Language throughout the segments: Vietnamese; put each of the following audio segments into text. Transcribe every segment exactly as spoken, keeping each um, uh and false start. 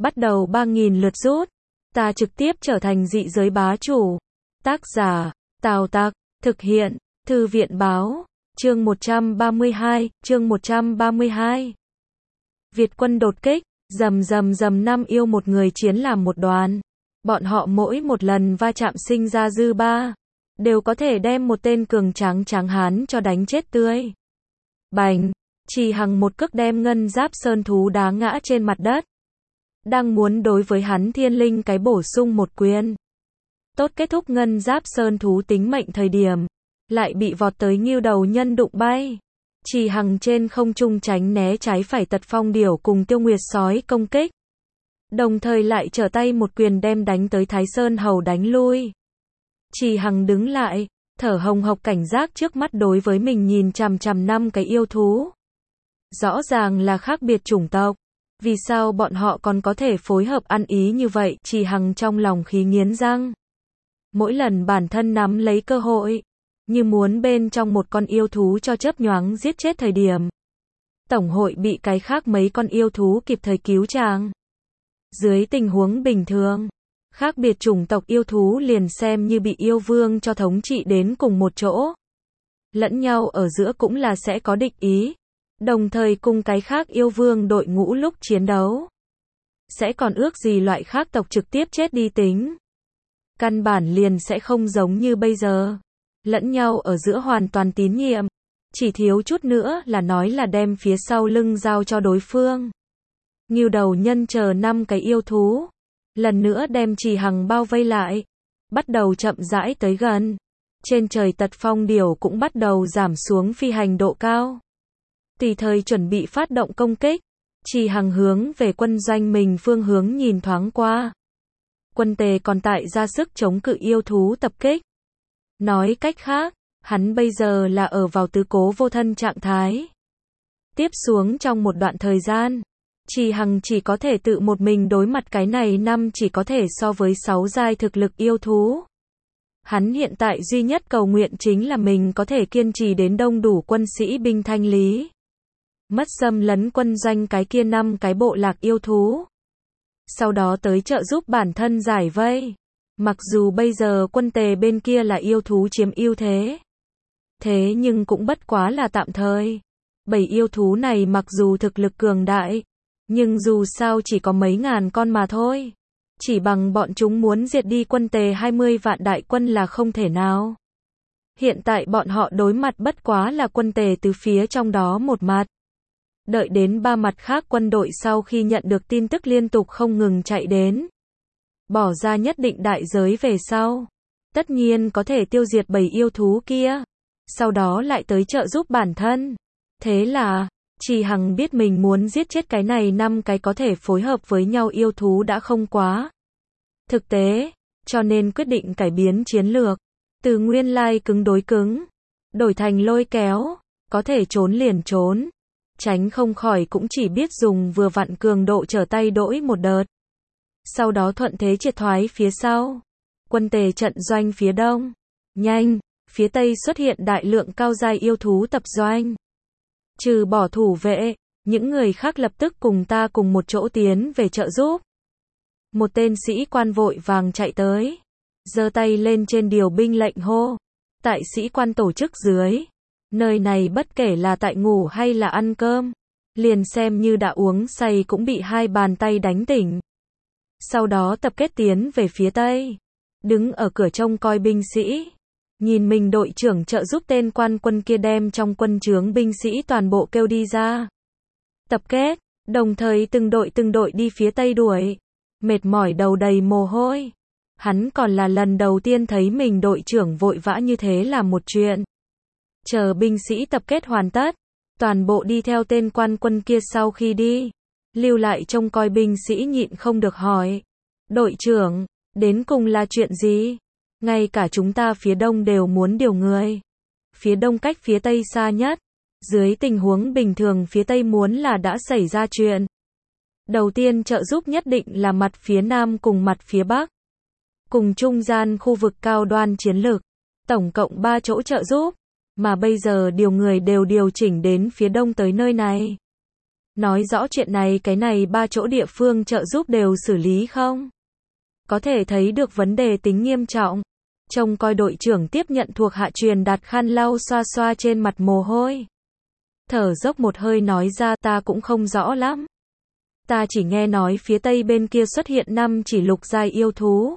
bắt đầu ba nghìn lượt rút. Ta trực tiếp trở thành dị giới bá chủ. Tác giả, Tào Tặc, thực hiện, Thư viện báo, chương một trăm ba mươi hai, chương một trăm ba mươi hai. Việt quân đột kích, rầm rầm rầm năm yêu một người chiến làm một đoàn. Bọn họ mỗi một lần va chạm sinh ra dư ba, đều có thể đem một tên cường tráng tráng hán cho đánh chết tươi. Bành, Trì Hằng một cước đem ngân giáp sơn thú đá ngã trên mặt đất. Đang muốn đối với hắn thiên linh cái bổ sung một quyền. Tốt kết thúc ngân giáp sơn thú tính mệnh thời điểm, lại bị vọt tới ngưu đầu nhân đụng bay. Trì Hằng trên không trung tránh né trái phải tật phong điểu cùng tiêu nguyệt sói công kích. Đồng thời lại trở tay một quyền đem đánh tới Thái Sơn Hầu đánh lui. Trì Hằng đứng lại, thở hồng hộc cảnh giác trước mắt đối với mình nhìn chằm chằm năm cái yêu thú. Rõ ràng là khác biệt chủng tộc. Vì sao bọn họ còn có thể phối hợp ăn ý như vậy? Trì Hằng trong lòng khí nghiến răng. Mỗi lần bản thân nắm lấy cơ hội, như muốn bên trong một con yêu thú cho chớp nhoáng giết chết thời điểm, tổng hội bị cái khác mấy con yêu thú kịp thời cứu chàng. Dưới tình huống bình thường, khác biệt chủng tộc yêu thú liền xem như bị yêu vương cho thống trị đến cùng một chỗ. Lẫn nhau ở giữa cũng là sẽ có địch ý, đồng thời cùng cái khác yêu vương đội ngũ lúc chiến đấu. Sẽ còn ước gì loại khác tộc trực tiếp chết đi tính. Căn bản liền sẽ không giống như bây giờ. Lẫn nhau ở giữa hoàn toàn tín nhiệm. Chỉ thiếu chút nữa là nói là đem phía sau lưng giao cho đối phương. Ngưu đầu nhân chờ năm cái yêu thú. Lần nữa đem Trì Hằng bao vây lại. Bắt đầu chậm rãi tới gần. Trên trời tật phong điểu cũng bắt đầu giảm xuống phi hành độ cao. Tùy thời chuẩn bị phát động công kích. Trì Hằng hướng về quân doanh mình phương hướng nhìn thoáng qua. Quân Tề còn tại ra sức chống cự yêu thú tập kích. Nói cách khác, hắn bây giờ là ở vào tứ cố vô thân trạng thái. Tiếp xuống trong một đoạn thời gian, Trì Hằng chỉ có thể tự một mình đối mặt cái này năm chỉ có thể so với sáu giai thực lực yêu thú. Hắn hiện tại duy nhất cầu nguyện chính là mình có thể kiên trì đến đông đủ quân sĩ binh thanh lý. Mất xâm lấn quân doanh cái kia năm cái bộ lạc yêu thú. Sau đó tới trợ giúp bản thân giải vây. Mặc dù bây giờ quân Tề bên kia là yêu thú chiếm ưu thế. Thế nhưng cũng bất quá là tạm thời. Bảy yêu thú này mặc dù thực lực cường đại, nhưng dù sao chỉ có mấy ngàn con mà thôi. Chỉ bằng bọn chúng muốn diệt đi quân Tề hai mươi vạn đại quân là không thể nào. Hiện tại bọn họ đối mặt bất quá là quân Tề từ phía trong đó một mặt. Đợi đến ba mặt khác quân đội sau khi nhận được tin tức liên tục không ngừng chạy đến. Bỏ ra nhất định đại giới về sau. Tất nhiên có thể tiêu diệt bầy yêu thú kia. Sau đó lại tới trợ giúp bản thân. Thế là, Trì Hằng biết mình muốn giết chết cái này năm cái có thể phối hợp với nhau yêu thú đã không quá thực tế, cho nên quyết định cải biến chiến lược. Từ nguyên lai cứng đối cứng, đổi thành lôi kéo, có thể trốn liền trốn. Tránh không khỏi cũng chỉ biết dùng vừa vặn cường độ trở tay đỗi một đợt. Sau đó thuận thế triệt thoái phía sau. Quân Tề trận doanh phía đông. Nhanh, phía tây xuất hiện đại lượng cao giai yêu thú tập doanh. Trừ bỏ thủ vệ, những người khác lập tức cùng ta cùng một chỗ tiến về trợ giúp. Một tên sĩ quan vội vàng chạy tới. Giơ tay lên trên điều binh lệnh hô. Tại sĩ quan tổ chức dưới. Nơi này bất kể là tại ngủ hay là ăn cơm. Liền xem như đã uống say cũng bị hai bàn tay đánh tỉnh. Sau đó tập kết tiến về phía tây. Đứng ở cửa trông coi binh sĩ. Nhìn mình đội trưởng trợ giúp tên quan quân kia đem trong quân trướng binh sĩ toàn bộ kêu đi ra. Tập kết, đồng thời từng đội từng đội đi phía tây đuổi. Mệt mỏi đầu đầy mồ hôi. Hắn còn là lần đầu tiên thấy mình đội trưởng vội vã như thế là một chuyện. Chờ binh sĩ tập kết hoàn tất. Toàn bộ đi theo tên quan quân kia sau khi đi. Lưu lại trông coi binh sĩ nhịn không được hỏi. Đội trưởng, đến cùng là chuyện gì? Ngay cả chúng ta phía đông đều muốn điều người. Phía đông cách phía tây xa nhất. Dưới tình huống bình thường phía tây muốn là đã xảy ra chuyện. Đầu tiên trợ giúp nhất định là mặt phía nam cùng mặt phía bắc. Cùng trung gian khu vực cao đoan chiến lược. Tổng cộng ba chỗ trợ giúp. Mà bây giờ điều người đều điều chỉnh đến phía đông tới nơi này. Nói rõ chuyện này cái này ba chỗ địa phương trợ giúp đều xử lý không? Có thể thấy được vấn đề tính nghiêm trọng. Trông coi đội trưởng tiếp nhận thuộc hạ truyền đạt khăn lau xoa xoa trên mặt mồ hôi. Thở dốc một hơi nói ra ta cũng không rõ lắm. Ta chỉ nghe nói phía tây bên kia xuất hiện năm chỉ lục giai yêu thú.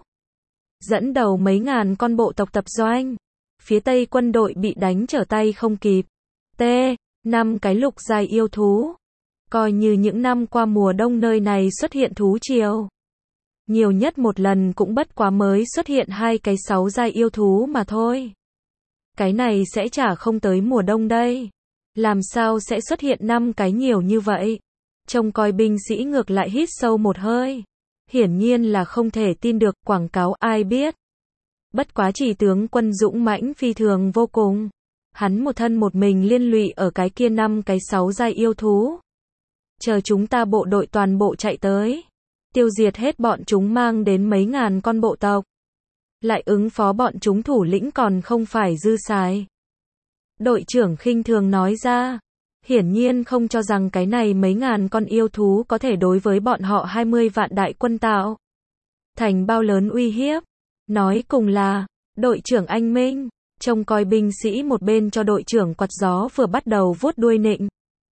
Dẫn đầu mấy ngàn con bộ tộc tập doanh. Phía tây quân đội bị đánh trở tay không kịp. T. Năm cái lục giai yêu thú. Coi như những năm qua mùa đông nơi này xuất hiện thú triều. Nhiều nhất một lần cũng bất quá mới xuất hiện hai cái sáu giai yêu thú mà thôi. Cái này sẽ chả không tới mùa đông đây. Làm sao sẽ xuất hiện năm cái nhiều như vậy? Trông coi binh sĩ ngược lại hít sâu một hơi. Hiển nhiên là không thể tin được, quảng cáo ai biết. Bất quá chỉ tướng quân dũng mãnh phi thường vô cùng. Hắn một thân một mình liên lụy ở cái kia năm cái sáu giai yêu thú. Chờ chúng ta bộ đội toàn bộ chạy tới. Tiêu diệt hết bọn chúng mang đến mấy ngàn con bộ tộc. Lại ứng phó bọn chúng thủ lĩnh còn không phải dư xài. Đội trưởng khinh thường nói ra. Hiển nhiên không cho rằng cái này mấy ngàn con yêu thú có thể đối với bọn họ hai mươi vạn đại quân tạo thành bao lớn uy hiếp. Nói cùng là, đội trưởng anh Minh, trông coi binh sĩ một bên cho đội trưởng quạt gió vừa bắt đầu vuốt đuôi nịnh.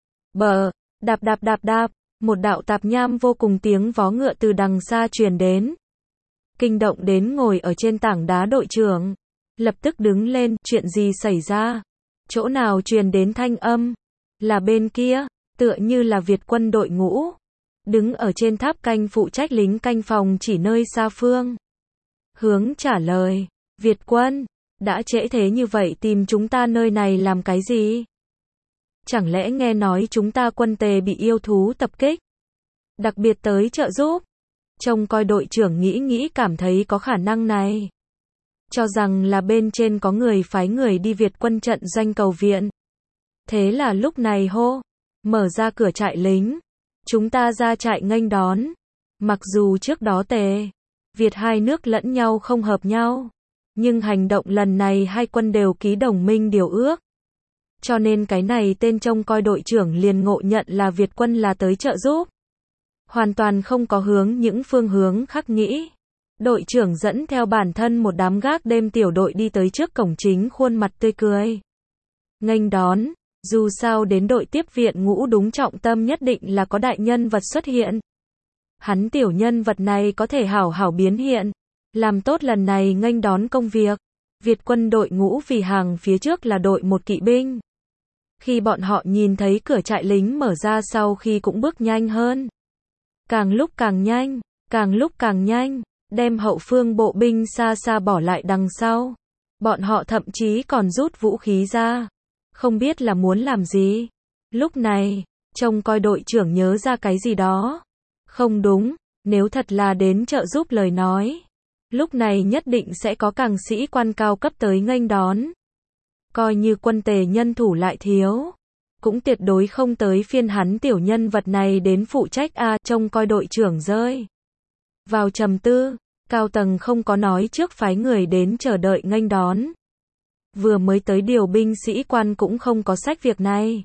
Bờ, đạp đạp đạp đạp, một đạo tạp nham vô cùng tiếng vó ngựa từ đằng xa truyền đến. Kinh động đến ngồi ở trên tảng đá đội trưởng. Lập tức đứng lên, chuyện gì xảy ra? Chỗ nào truyền đến thanh âm? Là bên kia, tựa như là Việt quân đội ngũ. Đứng ở trên tháp canh phụ trách lính canh phòng chỉ nơi xa phương. Hướng trả lời, Việt quân, đã trễ thế như vậy tìm chúng ta nơi này làm cái gì? Chẳng lẽ nghe nói chúng ta quân tề bị yêu thú tập kích? Đặc biệt tới trợ giúp. Trông coi đội trưởng nghĩ nghĩ cảm thấy có khả năng này. Cho rằng là bên trên có người phái người đi Việt quân trận doanh cầu viện. Thế là lúc này hô, mở ra cửa trại lính. Chúng ta ra trại nghênh đón. Mặc dù trước đó tề, Việt hai nước lẫn nhau không hợp nhau. Nhưng hành động lần này hai quân đều ký đồng minh điều ước. Cho nên cái này tên trông coi đội trưởng liền ngộ nhận là Việt quân là tới trợ giúp. Hoàn toàn không có hướng những phương hướng khác nghĩ. Đội trưởng dẫn theo bản thân một đám gác đêm tiểu đội đi tới trước cổng chính khuôn mặt tươi cười. Nghênh đón, dù sao đến đội tiếp viện ngũ đúng trọng tâm nhất định là có đại nhân vật xuất hiện. Hắn tiểu nhân vật này có thể hảo hảo biến hiện. Làm tốt lần này nghênh đón công việc. Việt quân đội ngũ vì hàng phía trước là đội một kỵ binh. Khi bọn họ nhìn thấy cửa trại lính mở ra sau khi cũng bước nhanh hơn. Càng lúc càng nhanh, càng lúc càng nhanh, đem hậu phương bộ binh xa xa bỏ lại đằng sau. Bọn họ thậm chí còn rút vũ khí ra. Không biết là muốn làm gì. Lúc này, trông coi đội trưởng nhớ ra cái gì đó. Không đúng, nếu thật là đến trợ giúp lời nói. Lúc này nhất định sẽ có càng sĩ quan cao cấp tới nghênh đón. Coi như quân tề nhân thủ lại thiếu. Cũng tuyệt đối không tới phiên hắn tiểu nhân vật này đến phụ trách a trông coi đội trưởng rơi. Vào trầm tư, cao tầng không có nói trước phái người đến chờ đợi nghênh đón. Vừa mới tới điều binh sĩ quan cũng không có sách việc này.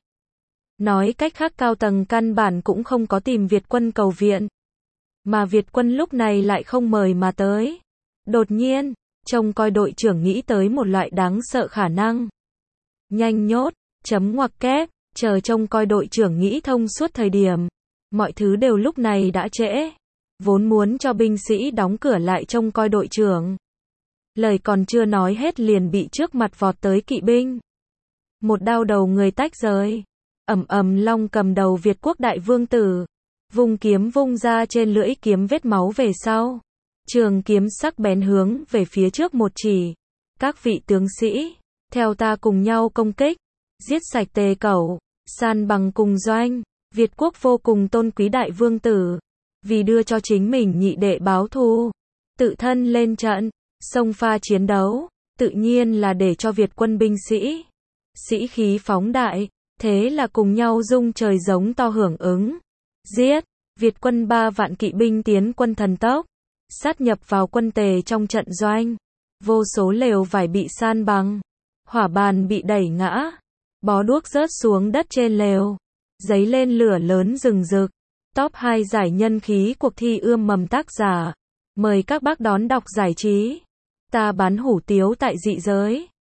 Nói cách khác cao tầng căn bản cũng không có tìm Việt quân cầu viện. Mà Việt quân lúc này lại không mời mà tới. Đột nhiên, trông coi đội trưởng nghĩ tới một loại đáng sợ khả năng. Nhanh nhốt, chấm ngoặc kép, chờ trông coi đội trưởng nghĩ thông suốt thời điểm. Mọi thứ đều lúc này đã trễ. Vốn muốn cho binh sĩ đóng cửa lại trông coi đội trưởng. Lời còn chưa nói hết liền bị trước mặt vọt tới kỵ binh. Một đao đầu người tách rời. Ầm ầm long cầm đầu Việt quốc đại vương tử. Vùng kiếm vung ra trên lưỡi kiếm vết máu về sau. Trường kiếm sắc bén hướng về phía trước một chỉ. Các vị tướng sĩ, theo ta cùng nhau công kích. Giết sạch Tề Cẩu, san bằng cùng doanh. Việt quốc vô cùng tôn quý đại vương tử. Vì đưa cho chính mình nhị đệ báo thù. Tự thân lên trận, xông pha chiến đấu. Tự nhiên là để cho Việt quân binh sĩ. Sĩ khí phóng đại. Thế là cùng nhau rung trời giống to hưởng ứng. Giết, Việt quân ba vạn kỵ binh tiến quân thần tốc. Sát nhập vào quân tề trong trận doanh. Vô số lều vải bị san bằng. Hỏa bàn bị đẩy ngã. Bó đuốc rớt xuống đất trên lều. Giấy lên lửa lớn rừng rực. Top hai giải nhân khí cuộc thi ươm mầm tác giả. Mời các bác đón đọc giải trí. Ta bán hủ tiếu tại dị giới.